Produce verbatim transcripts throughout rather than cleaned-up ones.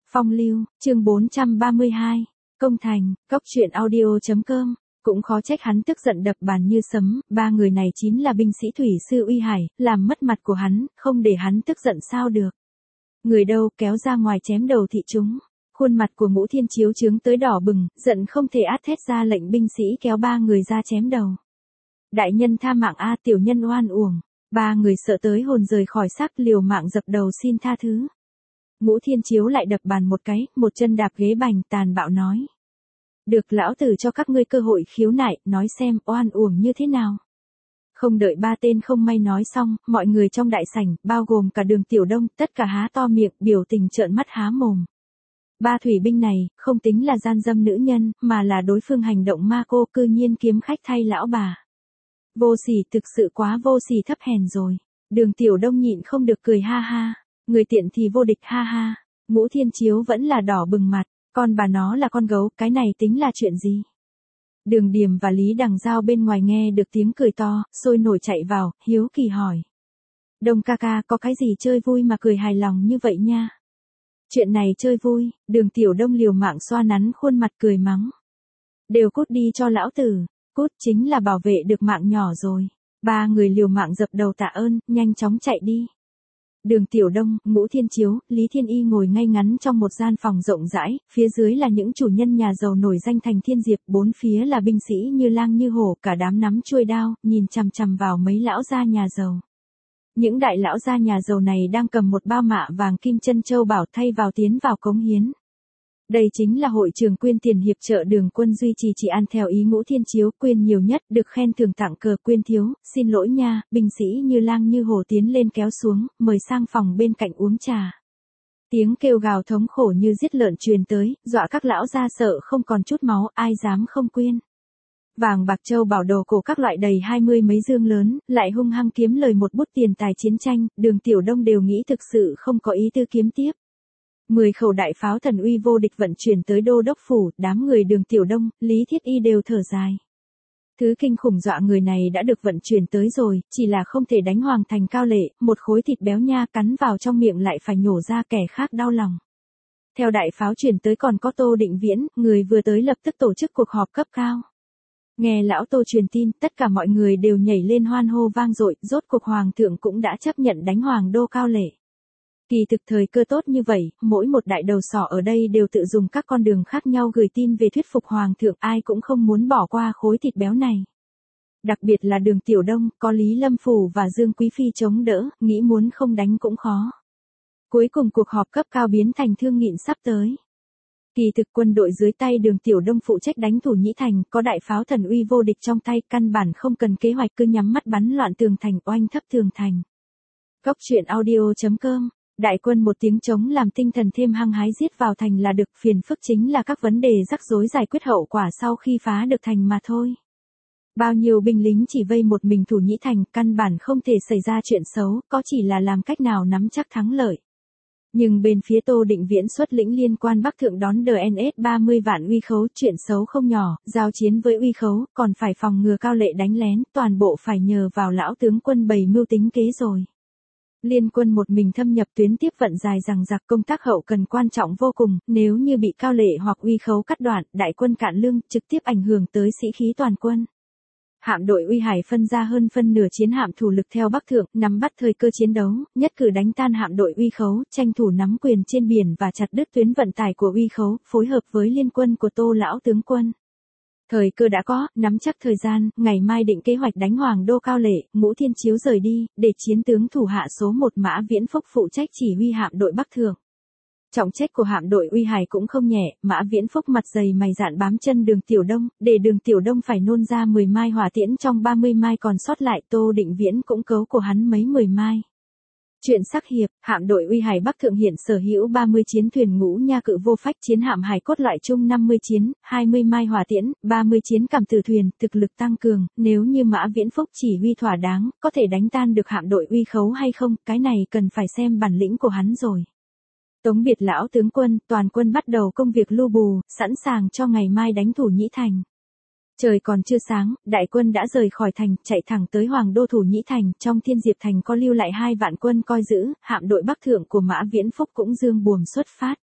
Phong lưu, chương bốn trăm ba mươi hai, công thành, cốc truyện audio.com, cũng khó trách hắn tức giận đập bàn như sấm, ba người này chính là binh sĩ thủy sư Uy Hải, làm mất mặt của hắn, không để hắn tức giận sao được. Người đâu kéo ra ngoài chém đầu thị chúng, khuôn mặt của Ngũ Thiên Chiếu trướng tới đỏ bừng, giận không thể át thét ra lệnh binh sĩ kéo ba người ra chém đầu. Đại nhân tha mạng a, tiểu nhân oan uổng, ba người sợ tới hồn rời khỏi xác liều mạng dập đầu xin tha thứ. Ngũ Thiên Chiếu lại đập bàn một cái, một chân đạp ghế bành tàn bạo nói. Được lão tử cho các ngươi cơ hội khiếu nại, nói xem oan uổng như thế nào. Không đợi ba tên không may nói xong, mọi người trong đại sảnh, bao gồm cả Đường Tiểu Đông, tất cả há to miệng, biểu tình trợn mắt há mồm. Ba thủy binh này, không tính là gian dâm nữ nhân, mà là đối phương hành động ma cô cư nhiên kiếm khách thay lão bà. Vô sỉ, thực sự quá vô sỉ thấp hèn rồi. Đường Tiểu Đông nhịn không được cười ha ha. Người tiện thì vô địch ha ha. Ngũ Thiên Chiếu vẫn là đỏ bừng mặt. Con bà nó là con gấu, cái này tính là chuyện gì? Đường Điềm và Lý Đằng Giao bên ngoài nghe được tiếng cười to, sôi nổi chạy vào, hiếu kỳ hỏi. Đông ca ca có cái gì chơi vui mà cười hài lòng như vậy nha? Chuyện này chơi vui, Đường Tiểu Đông liều mạng xoa nắn khuôn mặt cười mắng. Đều cút đi cho lão tử, cút chính là bảo vệ được mạng nhỏ rồi. Ba người liều mạng dập đầu tạ ơn, nhanh chóng chạy đi. Đường Tiểu Đông, Ngũ Thiên Chiếu, Lý Thiên Y ngồi ngay ngắn trong một gian phòng rộng rãi, phía dưới là những chủ nhân nhà giàu nổi danh thành thiên diệp, bốn phía là binh sĩ như lang như hổ, cả đám nắm chuôi đao, nhìn chằm chằm vào mấy lão gia nhà giàu. Những đại lão gia nhà giàu này đang cầm một bao mạ vàng kim chân châu bảo thay vào tiến vào cống hiến. Đây chính là hội trường quyên tiền hiệp trợ Đường Quân duy trì trị an theo ý Ngũ Thiên Chiếu, quyên nhiều nhất được khen thưởng tặng cờ, quyên thiếu, xin lỗi nha, binh sĩ như lang như hổ tiến lên kéo xuống, mời sang phòng bên cạnh uống trà. Tiếng kêu gào thống khổ như giết lợn truyền tới, dọa các lão gia sợ không còn chút máu, ai dám không quyên. Vàng bạc châu bảo đồ cổ các loại đầy hai mươi mấy dương lớn, lại hung hăng kiếm lời một bút tiền tài chiến tranh, Đường Tiểu Đông đều nghĩ thực sự không có ý tư kiếm tiếp. Mười khẩu đại pháo thần uy vô địch vận chuyển tới đô đốc phủ, đám người Đường Tiểu Đông, Lý Thiết Y đều thở dài. Thứ kinh khủng dọa người này đã được vận chuyển tới rồi, chỉ là không thể đánh hoàng thành Cao Lệ, một khối thịt béo nha cắn vào trong miệng lại phải nhổ ra, kẻ khác đau lòng. Theo đại pháo chuyển tới còn có Tô Định Viễn, người vừa tới lập tức tổ chức cuộc họp cấp cao. Nghe lão Tô truyền tin, tất cả mọi người đều nhảy lên hoan hô vang dội, rốt cuộc hoàng thượng cũng đã chấp nhận đánh hoàng đô Cao Lệ. Kỳ thực thời cơ tốt như vậy, mỗi một đại đầu sỏ ở đây đều tự dùng các con đường khác nhau gửi tin về thuyết phục hoàng thượng, ai cũng không muốn bỏ qua khối thịt béo này. Đặc biệt là Đường Tiểu Đông, có Lý Lâm Phủ và Dương Quý Phi chống đỡ, nghĩ muốn không đánh cũng khó. Cuối cùng cuộc họp cấp cao biến thành thương nghị sắp tới. Kỳ thực quân đội dưới tay Đường Tiểu Đông phụ trách đánh Thủ Nhĩ Thành, có đại pháo thần uy vô địch trong tay, căn bản không cần kế hoạch, cứ nhắm mắt bắn loạn tường thành, oanh thấp tường thành. Cốc truyện audio.com. Đại quân một tiếng trống làm tinh thần thêm hăng hái giết vào thành là được, phiền phức chính là các vấn đề rắc rối giải quyết hậu quả sau khi phá được thành mà thôi. Bao nhiêu binh lính chỉ vây một mình Thủ Nhĩ Thành, căn bản không thể xảy ra chuyện xấu, có chỉ là làm cách nào nắm chắc thắng lợi. Nhưng bên phía Tô Định Viễn xuất lĩnh liên quan Bắc Thượng đón đê en ét ba mươi vạn uy khấu, chuyện xấu không nhỏ, giao chiến với uy khấu, còn phải phòng ngừa Cao Lệ đánh lén, toàn bộ phải nhờ vào lão tướng quân bày mưu tính kế rồi. Liên quân một mình thâm nhập tuyến tiếp vận dài dằng dặc, công tác hậu cần quan trọng vô cùng, nếu như bị Cao Lệ hoặc uy khấu cắt đoạn, đại quân cạn lương, trực tiếp ảnh hưởng tới sĩ khí toàn quân. Hạm đội Uy Hải phân ra hơn phân nửa chiến hạm thủ lực theo Bắc Thượng, nắm bắt thời cơ chiến đấu, nhất cử đánh tan hạm đội uy khấu, tranh thủ nắm quyền trên biển và chặt đứt tuyến vận tải của uy khấu, phối hợp với liên quân của Tô lão tướng quân. Thời cơ đã có, nắm chắc thời gian, ngày mai định kế hoạch đánh hoàng đô Cao Lệ, Ngũ Thiên Chiếu rời đi, để chiến tướng thủ hạ số một Mã Viễn Phúc phụ trách chỉ huy hạm đội Bắc Thượng. Trọng trách của hạm đội Uy Hải cũng không nhẹ, Mã Viễn Phúc mặt dày mày dạn bám chân Đường Tiểu Đông, để Đường Tiểu Đông phải nôn ra mười mai hỏa tiễn trong ba mươi mai còn sót lại, Tô Định Viễn cũng cấu của hắn mấy mười mai. Chuyện sắc hiệp, hạm đội Uy Hải Bắc Thượng hiện sở hữu ba mươi chiến thuyền Ngũ Nha Cự Vô Phách, chiến hạm hải cốt loại chung năm mươi chiến, hai mươi mai hỏa tiễn, ba mươi chiến cảm tử thuyền, thực lực tăng cường, nếu như Mã Viễn Phúc chỉ huy thỏa đáng, có thể đánh tan được hạm đội uy khấu hay không, cái này cần phải xem bản lĩnh của hắn rồi. Tống biệt lão tướng quân, toàn quân bắt đầu công việc lưu bù, sẵn sàng cho ngày mai đánh Thủ Nhĩ Thành. Trời còn chưa sáng, đại quân đã rời khỏi thành, chạy thẳng tới Hoàng đô Thủ Nhĩ Thành, trong Thiên Diệp Thành có lưu lại hai vạn quân coi giữ, hạm đội Bắc Thượng của Mã Viễn Phúc cũng dương buồm xuất phát.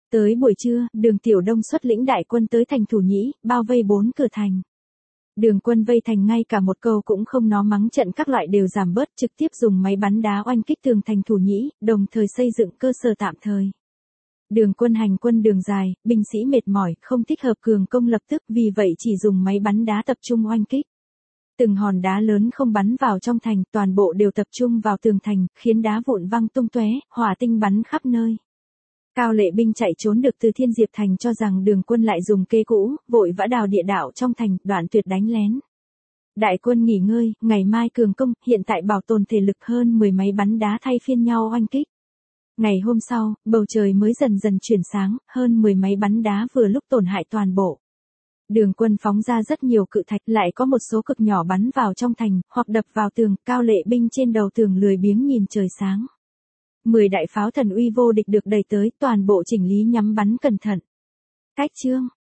Tới buổi trưa, Đường Tiểu Đông xuất lĩnh đại quân tới thành Thủ Nhĩ, bao vây bốn cửa thành. Đường quân vây thành ngay cả một câu cũng không nó mắng trận các loại đều giảm bớt, trực tiếp dùng máy bắn đá oanh kích tường thành Thủ Nhĩ, đồng thời xây dựng cơ sở tạm thời. Đường quân hành quân đường dài, binh sĩ mệt mỏi, không thích hợp cường công lập tức, vì vậy chỉ dùng máy bắn đá tập trung oanh kích. Từng hòn đá lớn không bắn vào trong thành, toàn bộ đều tập trung vào tường thành, khiến đá vụn văng tung tóe, hỏa tinh bắn khắp nơi. Cao Lệ binh chạy trốn được từ Thiên Diệp thành cho rằng đường quân lại dùng kế cũ, vội vã đào địa đạo trong thành, đoạn tuyệt đánh lén. Đại quân nghỉ ngơi, ngày mai cường công, hiện tại bảo tồn thể lực hơn mười máy bắn đá thay phiên nhau oanh kích. Ngày hôm sau, bầu trời mới dần dần chuyển sáng, hơn mười máy bắn đá vừa lúc tổn hại toàn bộ. Đường quân phóng ra rất nhiều cự thạch, lại có một số cực nhỏ bắn vào trong thành, hoặc đập vào tường, Cao Lệ binh trên đầu tường lười biếng nhìn trời sáng. Mười đại pháo thần uy vô địch được đẩy tới, toàn bộ chỉnh lý nhắm bắn cẩn thận. Cách chương